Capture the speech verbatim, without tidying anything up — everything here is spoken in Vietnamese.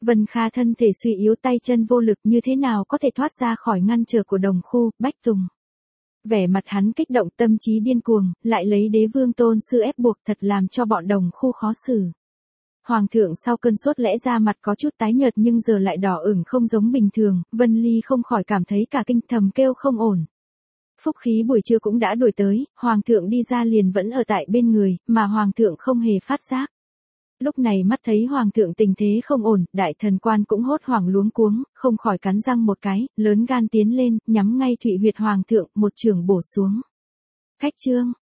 Vân Kha thân thể suy yếu, tay chân vô lực, như thế nào có thể thoát ra khỏi ngăn trở của Đồng Khu, Bách Tùng. Vẻ mặt hắn kích động, tâm trí điên cuồng, lại lấy Đế Vương tôn sư ép buộc, thật làm cho bọn Đồng Khu khó xử. Hoàng thượng sau cơn sốt lẽ ra mặt có chút tái nhợt nhưng giờ lại đỏ ửng không giống bình thường, Vân Ly không khỏi cảm thấy cả kinh, thầm kêu không ổn. Phúc khí buổi trưa cũng đã đuổi tới, Hoàng thượng đi ra liền vẫn ở tại bên người, mà Hoàng thượng không hề phát giác. Lúc này mắt thấy Hoàng thượng tình thế không ổn, đại thần quan cũng hốt hoảng luống cuống, không khỏi cắn răng một cái, lớn gan tiến lên, nhắm ngay thụy huyệt Hoàng thượng, một chưởng bổ xuống. Khách trương.